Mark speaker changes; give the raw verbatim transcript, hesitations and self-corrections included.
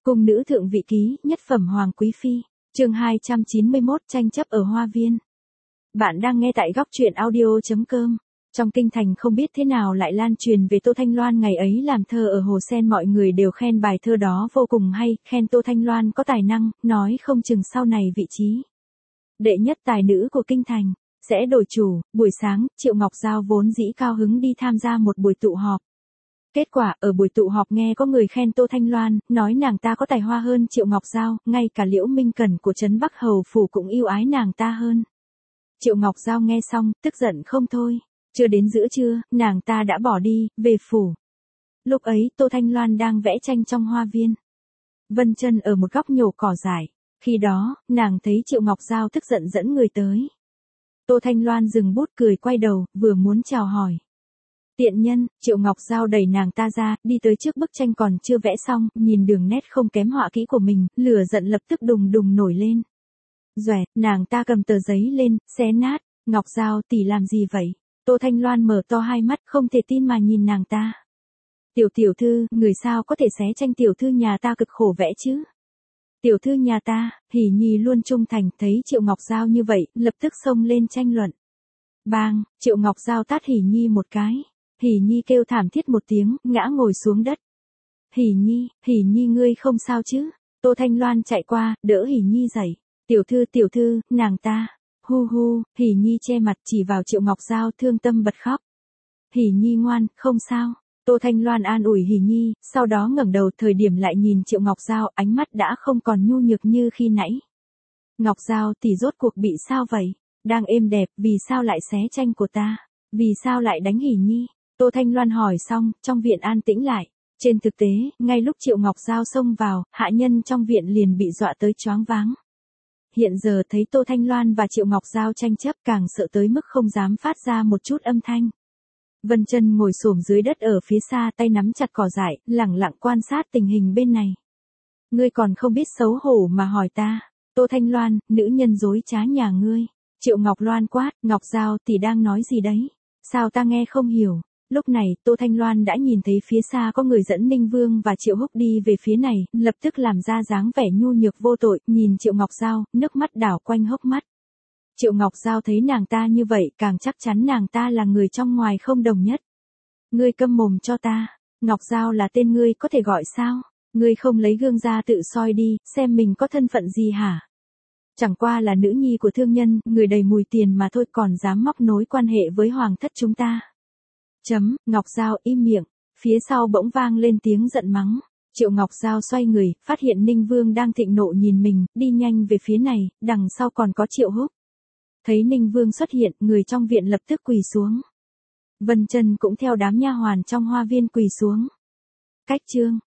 Speaker 1: Cung nữ thượng vị ký, nhất phẩm hoàng quý phi, chương hai trăm chín mươi mốt tranh chấp ở hoa viên. Bạn đang nghe tại góc truyện audio chấm com. Trong kinh thành không biết thế nào lại lan truyền về Tô Thanh Loan ngày ấy làm thơ ở Hồ Sen, mọi người đều khen bài thơ đó vô cùng hay, khen Tô Thanh Loan có tài năng, nói không chừng sau này vị trí đệ nhất tài nữ của kinh thành sẽ đổi chủ. Buổi sáng, Triệu Ngọc Giao vốn dĩ cao hứng đi tham gia một buổi tụ họp. Kết quả, ở buổi tụ họp nghe có người khen Tô Thanh Loan, nói nàng ta có tài hoa hơn Triệu Ngọc Giao, ngay cả Liễu Minh Cẩn của trấn Bắc Hầu phủ cũng yêu ái nàng ta hơn. Triệu Ngọc Giao nghe xong, tức giận không thôi. Chưa đến giữa trưa, nàng ta đã bỏ đi, về phủ. Lúc ấy, Tô Thanh Loan đang vẽ tranh trong hoa viên. Vân Chân ở một góc nhổ cỏ dại. Khi đó, nàng thấy Triệu Ngọc Giao tức giận dẫn người tới. Tô Thanh Loan dừng bút cười quay đầu, vừa muốn chào hỏi. Tiện nhân, Triệu Ngọc Giao đẩy nàng ta ra, đi tới trước bức tranh còn chưa vẽ xong, nhìn đường nét không kém họa kỹ của mình, lửa giận lập tức đùng đùng nổi lên. Doẹt, nàng ta cầm tờ giấy lên, xé nát. Ngọc Giao, tỷ làm gì vậy? Tô Thanh Loan mở to hai mắt, không thể tin mà nhìn nàng ta. Tiểu tiểu thư, người sao có thể xé tranh tiểu thư nhà ta cực khổ vẽ chứ? Tiểu thư nhà ta, Hỉ Nhi luôn trung thành, thấy Triệu Ngọc Giao như vậy, lập tức xông lên tranh luận. Bang, Triệu Ngọc Giao tát Hỉ Nhi một cái. Hỉ Nhi kêu thảm thiết một tiếng, ngã ngồi xuống đất. Hỉ Nhi, Hỉ Nhi ngươi không sao chứ? Tô Thanh Loan chạy qua, đỡ Hỉ Nhi dậy. Tiểu thư tiểu thư, nàng ta. Hu hu, Hỉ Nhi che mặt chỉ vào Triệu Ngọc Giao, thương tâm bật khóc. Hỉ Nhi ngoan, không sao. Tô Thanh Loan an ủi Hỉ Nhi, sau đó ngẩng đầu thời điểm lại nhìn Triệu Ngọc Giao, ánh mắt đã không còn nhu nhược như khi nãy. Ngọc Giao, tỷ rốt cuộc bị sao vậy? Đang êm đẹp, vì sao lại xé tranh của ta? Vì sao lại đánh Hỉ Nhi? Tô Thanh Loan hỏi xong, trong viện an tĩnh lại. Trên thực tế, ngay lúc Triệu Ngọc Giao xông vào, hạ nhân trong viện liền bị dọa tới choáng váng. Hiện giờ thấy Tô Thanh Loan và Triệu Ngọc Giao tranh chấp, càng sợ tới mức không dám phát ra một chút âm thanh. Vân Chân ngồi xổm dưới đất ở phía xa, tay nắm chặt cỏ dại, lẳng lặng quan sát tình hình bên này. Ngươi còn không biết xấu hổ mà hỏi ta? Tô Thanh Loan, nữ nhân dối trá nhà ngươi. Triệu Ngọc Loan quát, Ngọc Giao tỷ đang nói gì đấy? Sao ta nghe không hiểu? Lúc này, Tô Thanh Loan đã nhìn thấy phía xa có người dẫn Ninh Vương và Triệu Húc đi về phía này, lập tức làm ra dáng vẻ nhu nhược vô tội, nhìn Triệu Ngọc Giao, nước mắt đảo quanh hốc mắt. Triệu Ngọc Giao thấy nàng ta như vậy, càng chắc chắn nàng ta là người trong ngoài không đồng nhất. Ngươi câm mồm cho ta, Ngọc Giao là tên ngươi có thể gọi sao? Ngươi không lấy gương ra tự soi đi, xem mình có thân phận gì hả? Chẳng qua là nữ nhi của thương nhân, người đầy mùi tiền mà thôi, còn dám móc nối quan hệ với hoàng thất chúng ta. Chấm, Ngọc Giao im miệng, phía sau bỗng vang lên tiếng giận mắng. Triệu Ngọc Giao xoay người, phát hiện Ninh Vương đang thịnh nộ nhìn mình, đi nhanh về phía này, đằng sau còn có Triệu Húc. Thấy Ninh Vương xuất hiện, người trong viện lập tức quỳ xuống. Vân Chân cũng theo đám nha hoàn trong hoa viên quỳ xuống. Cách chương,